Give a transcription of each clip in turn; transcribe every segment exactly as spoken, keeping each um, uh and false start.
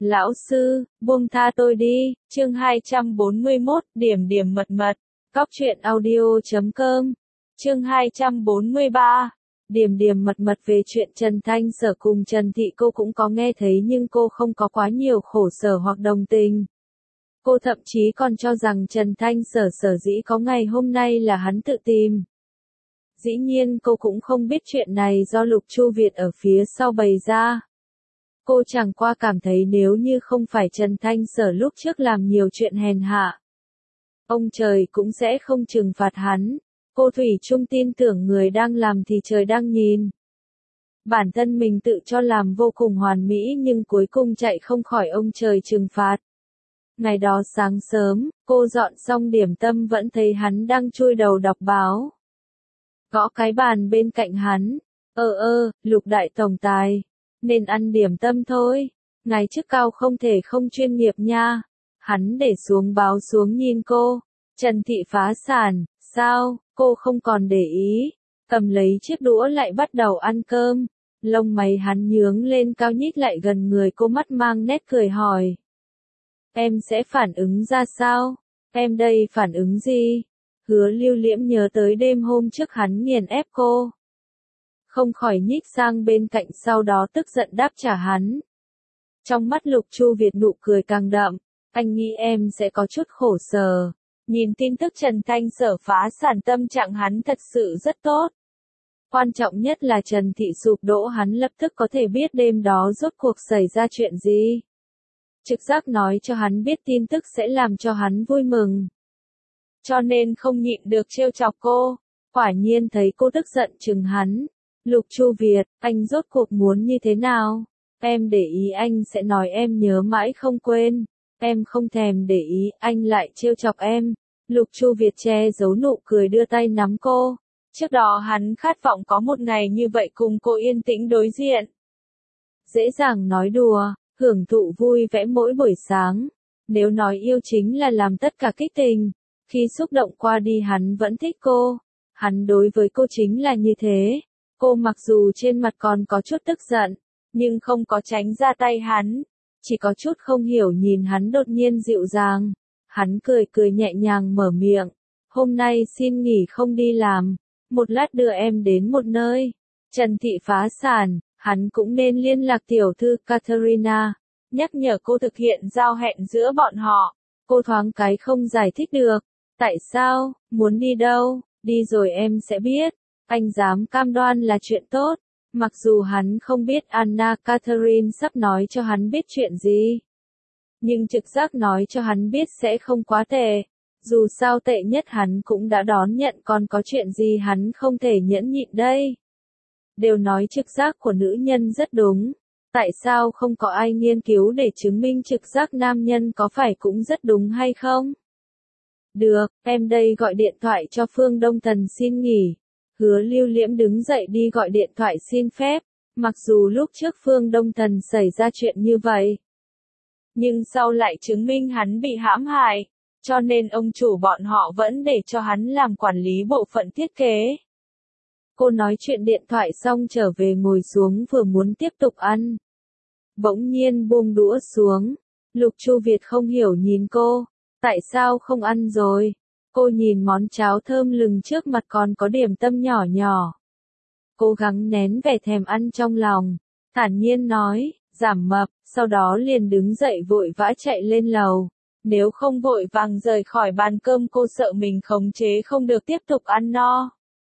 Lão sư, buông tha tôi đi, chương hai trăm bốn mươi mốt, điểm điểm mật mật, cóc truyện audio chấm com, chương hai trăm bốn mươi ba, điểm điểm mật mật về chuyện Trần Thanh Sở cùng Trần Thị cô cũng có nghe thấy nhưng cô không có quá nhiều khổ sở hoặc đồng tình. Cô thậm chí còn cho rằng Trần Thanh Sở sở dĩ có ngày hôm nay là hắn tự tìm. Dĩ nhiên cô cũng không biết chuyện này do Lục Chu Việt ở phía sau bày ra. Cô chẳng qua cảm thấy nếu như không phải Trần Thanh Sở lúc trước làm nhiều chuyện hèn hạ, ông trời cũng sẽ không trừng phạt hắn. Cô thủy chung tin tưởng người đang làm thì trời đang nhìn. Bản thân mình tự cho làm vô cùng hoàn mỹ nhưng cuối cùng chạy không khỏi ông trời trừng phạt. Ngày đó sáng sớm, cô dọn xong điểm tâm vẫn thấy hắn đang chui đầu đọc báo. Gõ cái bàn bên cạnh hắn. Ơ ơ, Lục đại tổng tài. Nên ăn điểm tâm thôi. Ngài chức cao không thể không chuyên nghiệp nha. Hắn để xuống báo xuống nhìn cô. Trần Thị phá sản. Sao, cô không còn để ý. Cầm lấy chiếc đũa lại bắt đầu ăn cơm. Lông mày hắn nhướng lên cao nhích lại gần người cô, mắt mang nét cười hỏi. Em sẽ phản ứng ra sao? Em đây phản ứng gì? Hứa Lưu Liễm nhớ tới đêm hôm trước hắn nghiền ép cô. Không khỏi nhích sang bên cạnh, sau đó tức giận đáp trả hắn. Trong mắt Lục Chu Việt nụ cười càng đậm. Anh nghĩ em sẽ có chút khổ sở. Nhìn tin tức Trần Thanh Sở phá sản, tâm trạng hắn thật sự rất tốt. Quan trọng nhất là Trần Thị sụp đổ, hắn lập tức có thể biết đêm đó rốt cuộc xảy ra chuyện gì. Trực giác nói cho hắn biết tin tức sẽ làm cho hắn vui mừng. Cho nên không nhịn được trêu chọc cô. Quả nhiên thấy cô tức giận chừng hắn. Lục Chu Việt, anh rốt cuộc muốn như thế nào? Em để ý anh sẽ nói em nhớ mãi không quên. Em không thèm để ý, anh lại trêu chọc em. Lục Chu Việt che giấu nụ cười, đưa tay nắm cô. Trước đó hắn khát vọng có một ngày như vậy cùng cô yên tĩnh đối diện. Dễ dàng nói đùa, hưởng thụ vui vẻ mỗi buổi sáng. Nếu nói yêu chính là làm tất cả kích tình. Khi xúc động qua đi hắn vẫn thích cô. Hắn đối với cô chính là như thế. Cô mặc dù trên mặt còn có chút tức giận, nhưng không có tránh ra tay hắn. Chỉ có chút không hiểu nhìn hắn đột nhiên dịu dàng. Hắn cười cười nhẹ nhàng mở miệng. Hôm nay xin nghỉ không đi làm. Một lát đưa em đến một nơi. Trần Thị phá sản, hắn cũng nên liên lạc tiểu thư Katerina. Nhắc nhở cô thực hiện giao hẹn giữa bọn họ. Cô thoáng cái không giải thích được. Tại sao, muốn đi đâu, đi rồi em sẽ biết. Anh dám cam đoan là chuyện tốt. Mặc dù hắn không biết Anna Catherine sắp nói cho hắn biết chuyện gì. Nhưng trực giác nói cho hắn biết sẽ không quá tệ. Dù sao tệ nhất hắn cũng đã đón nhận, còn có chuyện gì hắn không thể nhẫn nhịn đây. Đều nói trực giác của nữ nhân rất đúng. Tại sao không có ai nghiên cứu để chứng minh trực giác nam nhân có phải cũng rất đúng hay không? Được, em đây gọi điện thoại cho Phương Đông Thần xin nghỉ. Hứa Lưu Liễm đứng dậy đi gọi điện thoại xin phép. Mặc dù lúc trước Phương Đông Thần xảy ra chuyện như vậy, nhưng sau lại chứng minh hắn bị hãm hại. Cho nên ông chủ bọn họ vẫn để cho hắn làm quản lý bộ phận thiết kế. Cô nói chuyện điện thoại xong trở về ngồi xuống vừa muốn tiếp tục ăn. Bỗng nhiên buông đũa xuống. Lục Chu Việt không hiểu nhìn cô. Tại sao không ăn rồi? Cô nhìn món cháo thơm lừng trước mặt còn có điểm tâm nhỏ nhỏ. Cố gắng nén vẻ thèm ăn trong lòng. Thản nhiên nói, giảm mập, sau đó liền đứng dậy vội vã chạy lên lầu. Nếu không vội vàng rời khỏi bàn cơm cô sợ mình khống chế không được tiếp tục ăn no.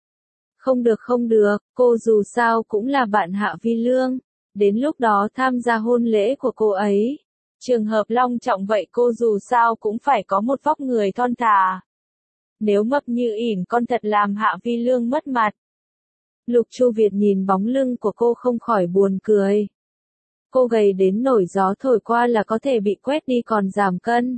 Không được không được, cô dù sao cũng là bạn Hạ Vi Lương. Đến lúc đó tham gia hôn lễ của cô ấy. Trường hợp long trọng vậy cô dù sao cũng phải có một vóc người thon thả. Nếu mập như ỉn con thật làm Hạ Vi Lương mất mặt. Lục Chu Việt nhìn bóng lưng của cô không khỏi buồn cười. Cô gầy đến nổi gió thổi qua là có thể bị quét đi còn giảm cân.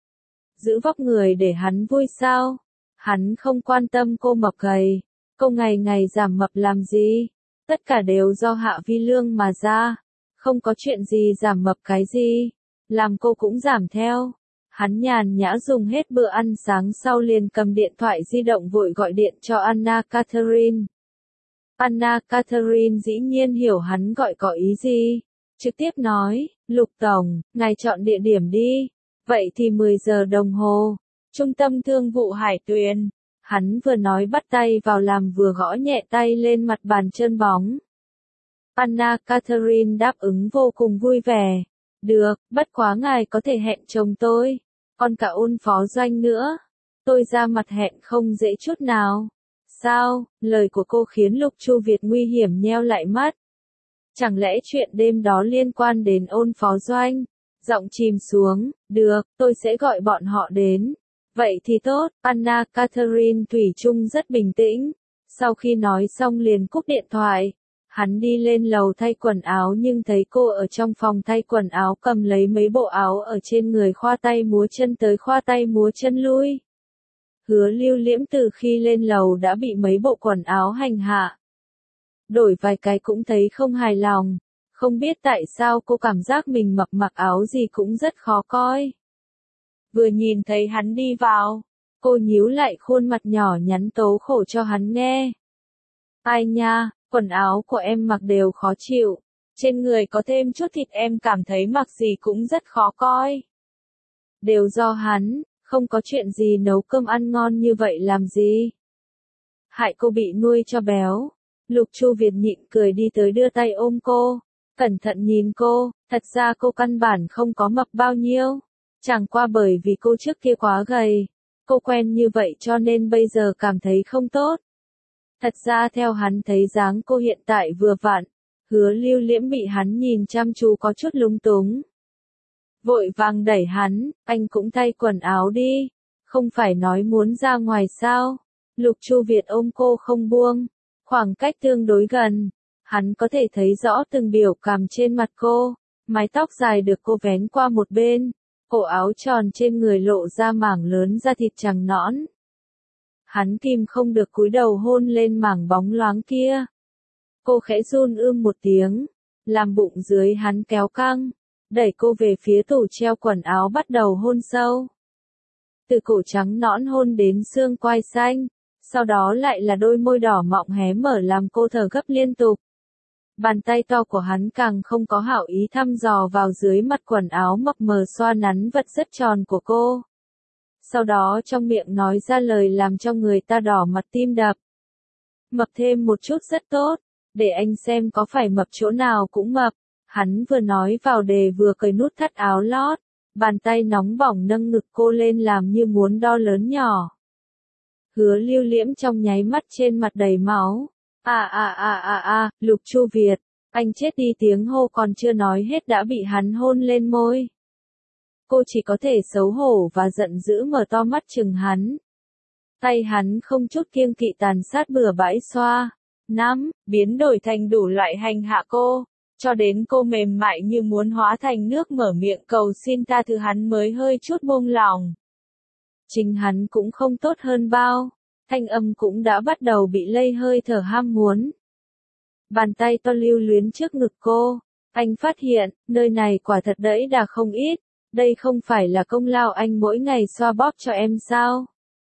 Giữ vóc người để hắn vui sao? Hắn không quan tâm cô mập gầy. Cô ngày ngày giảm mập làm gì? Tất cả đều do Hạ Vi Lương mà ra. Không có chuyện gì giảm mập cái gì. Làm cô cũng giảm theo. Hắn nhàn nhã dùng hết bữa ăn sáng sau liền cầm điện thoại di động vội gọi điện cho Anna Catherine. Anna Catherine dĩ nhiên hiểu hắn gọi có ý gì. trực tiếp nói, Lục Tổng, ngài chọn địa điểm đi. Vậy thì mười giờ đồng hồ, Trung tâm Thương vụ Hải Tuyền. Hắn vừa nói bắt tay vào làm vừa gõ nhẹ tay lên mặt bàn trơn bóng. Anna Catherine đáp ứng vô cùng vui vẻ. Được, bất quá ngài có thể hẹn chồng tôi, còn cả Ôn phó doanh nữa. Tôi ra mặt hẹn không dễ chút nào. Sao? Lời của cô khiến Lục Chu Việt nguy hiểm nheo lại mắt. Chẳng lẽ chuyện đêm đó liên quan đến Ôn phó doanh? Giọng chìm xuống, được, tôi sẽ gọi bọn họ đến. Vậy thì tốt, Anna Catherine thủy chung rất bình tĩnh. Sau khi nói xong liền cúp điện thoại. Hắn đi lên lầu thay quần áo nhưng thấy cô ở trong phòng thay quần áo cầm lấy mấy bộ áo ở trên người khoa tay múa chân tới khoa tay múa chân lui. Hứa Lưu Liễm từ khi lên lầu đã bị mấy bộ quần áo hành hạ. Đổi vài cái cũng thấy không hài lòng. Không biết tại sao cô cảm giác mình mặc mặc áo gì cũng rất khó coi. Vừa nhìn thấy hắn đi vào, cô nhíu lại khuôn mặt nhỏ nhắn tố khổ cho hắn nghe. Ai nha, quần áo của em mặc đều khó chịu. Trên người có thêm chút thịt em cảm thấy mặc gì cũng rất khó coi. Đều do hắn, không có chuyện gì nấu cơm ăn ngon như vậy làm gì. Hại cô bị nuôi cho béo. Lục Chu Việt nhịn cười đi tới đưa tay ôm cô. Cẩn thận nhìn cô, thật ra cô căn bản không có mập bao nhiêu. Chẳng qua bởi vì cô trước kia quá gầy. Cô quen như vậy cho nên bây giờ cảm thấy không tốt. Thật ra theo hắn thấy dáng cô hiện tại vừa vặn. Hứa Lưu Liễm bị hắn nhìn chăm chú có chút lúng túng. Vội vàng đẩy hắn, anh cũng thay quần áo đi. Không phải nói muốn ra ngoài sao? Lục Chu Việt ôm cô không buông. Khoảng cách tương đối gần. Hắn có thể thấy rõ từng biểu cảm trên mặt cô. Mái tóc dài được cô vén qua một bên. Cổ áo tròn trên người lộ ra mảng lớn da thịt trắng nõn. Hắn kìm không được cúi đầu hôn lên mảng bóng loáng kia. Cô khẽ run ưm một tiếng. Làm bụng dưới hắn kéo căng. Đẩy cô về phía tủ treo quần áo bắt đầu hôn sâu. Từ cổ trắng nõn hôn đến xương quai xanh. Sau đó lại là đôi môi đỏ mọng hé mở làm cô thở gấp liên tục. Bàn tay to của hắn càng không có hảo ý thăm dò vào dưới mặt quần áo mập mờ xoa nắn vật rất tròn của cô. Sau đó trong miệng nói ra lời làm cho người ta đỏ mặt tim đập. Mập thêm một chút rất tốt, để anh xem có phải mập chỗ nào cũng mập. Hắn vừa nói vào đề vừa cởi nút thắt áo lót, bàn tay nóng bỏng nâng ngực cô lên làm như muốn đo lớn nhỏ. Hứa Lưu Liễm trong nháy mắt trên mặt đầy máu. À à à à à, Lục Chu Việt, anh chết đi, tiếng hô còn chưa nói hết đã bị hắn hôn lên môi. Cô chỉ có thể xấu hổ và giận dữ mở to mắt chừng hắn. Tay hắn không chút kiêng kỵ tàn sát bừa bãi xoa, nắm, biến đổi thành đủ loại hành hạ cô, cho đến cô mềm mại như muốn hóa thành nước mở miệng cầu xin tha thứ hắn mới hơi chút buông lòng. Chính hắn cũng không tốt hơn bao, thanh âm cũng đã bắt đầu bị lây hơi thở ham muốn. Bàn tay to lưu luyến trước ngực cô, anh phát hiện, nơi này quả thật đẫy đà không ít, đây không phải là công lao anh mỗi ngày xoa bóp cho em sao?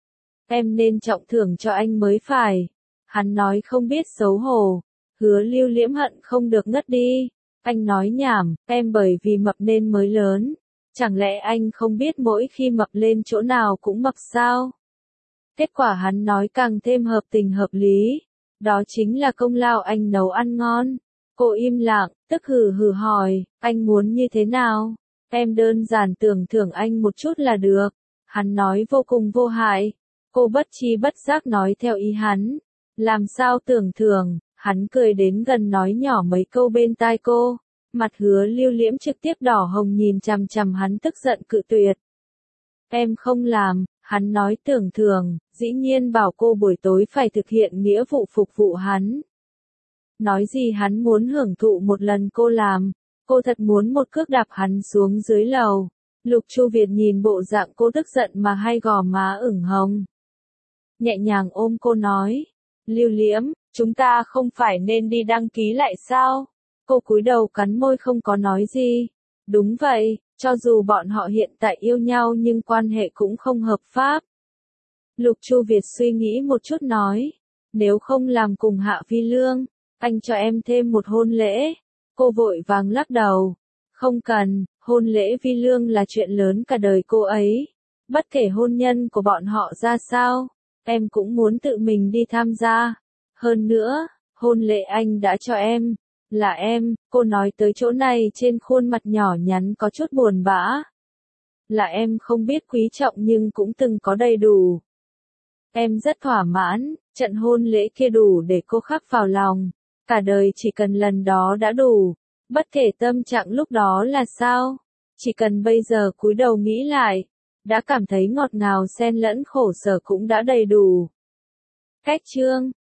Em nên trọng thưởng cho anh mới phải. Hắn nói không biết xấu hổ. Hứa Lưu Liễm hận không được ngất đi. Anh nói nhảm, em bởi vì mập nên mới lớn. Chẳng lẽ anh không biết mỗi khi mập lên chỗ nào cũng mập sao? Kết quả hắn nói càng thêm hợp tình hợp lý. Đó chính là công lao anh nấu ăn ngon. Cô im lặng, tức hừ hừ hỏi, anh muốn như thế nào? Em đơn giản tưởng thưởng anh một chút là được. Hắn nói vô cùng vô hại. Cô bất chi bất giác nói theo ý hắn. Làm sao tưởng thưởng? Hắn cười đến gần nói nhỏ mấy câu bên tai cô. Mặt Hứa Lưu Liễm trực tiếp đỏ hồng nhìn chằm chằm hắn tức giận cự tuyệt. Em không làm, hắn nói tưởng thưởng, dĩ nhiên bảo cô buổi tối phải thực hiện nghĩa vụ phục vụ hắn. Nói gì hắn muốn hưởng thụ một lần cô làm, cô thật muốn một cước đạp hắn xuống dưới lầu. Lục Chu Việt nhìn bộ dạng cô tức giận mà hai gò má ửng hồng. Nhẹ nhàng ôm cô nói, Lưu Liễm, chúng ta không phải nên đi đăng ký lại sao? Cô cúi đầu cắn môi không có nói gì. Đúng vậy, cho dù bọn họ hiện tại yêu nhau nhưng quan hệ cũng không hợp pháp. Lục Chu Việt suy nghĩ một chút nói, nếu không làm cùng Hạ Vi Lương, anh cho em thêm một hôn lễ. Cô vội vàng lắc đầu. Không cần, hôn lễ vi lương là chuyện lớn cả đời cô ấy. Bất kể hôn nhân của bọn họ ra sao, em cũng muốn tự mình đi tham gia. Hơn nữa, hôn lễ anh đã cho em, là em, cô nói tới chỗ này trên khuôn mặt nhỏ nhắn có chút buồn bã. Là em không biết quý trọng nhưng cũng từng có đầy đủ. Em rất thỏa mãn, trận hôn lễ kia đủ để cô khắc vào lòng. Cả đời chỉ cần lần đó đã đủ. Bất kể tâm trạng lúc đó là sao, chỉ cần bây giờ cúi đầu nghĩ lại, đã cảm thấy ngọt ngào xen lẫn khổ sở cũng đã đầy đủ. Cách chương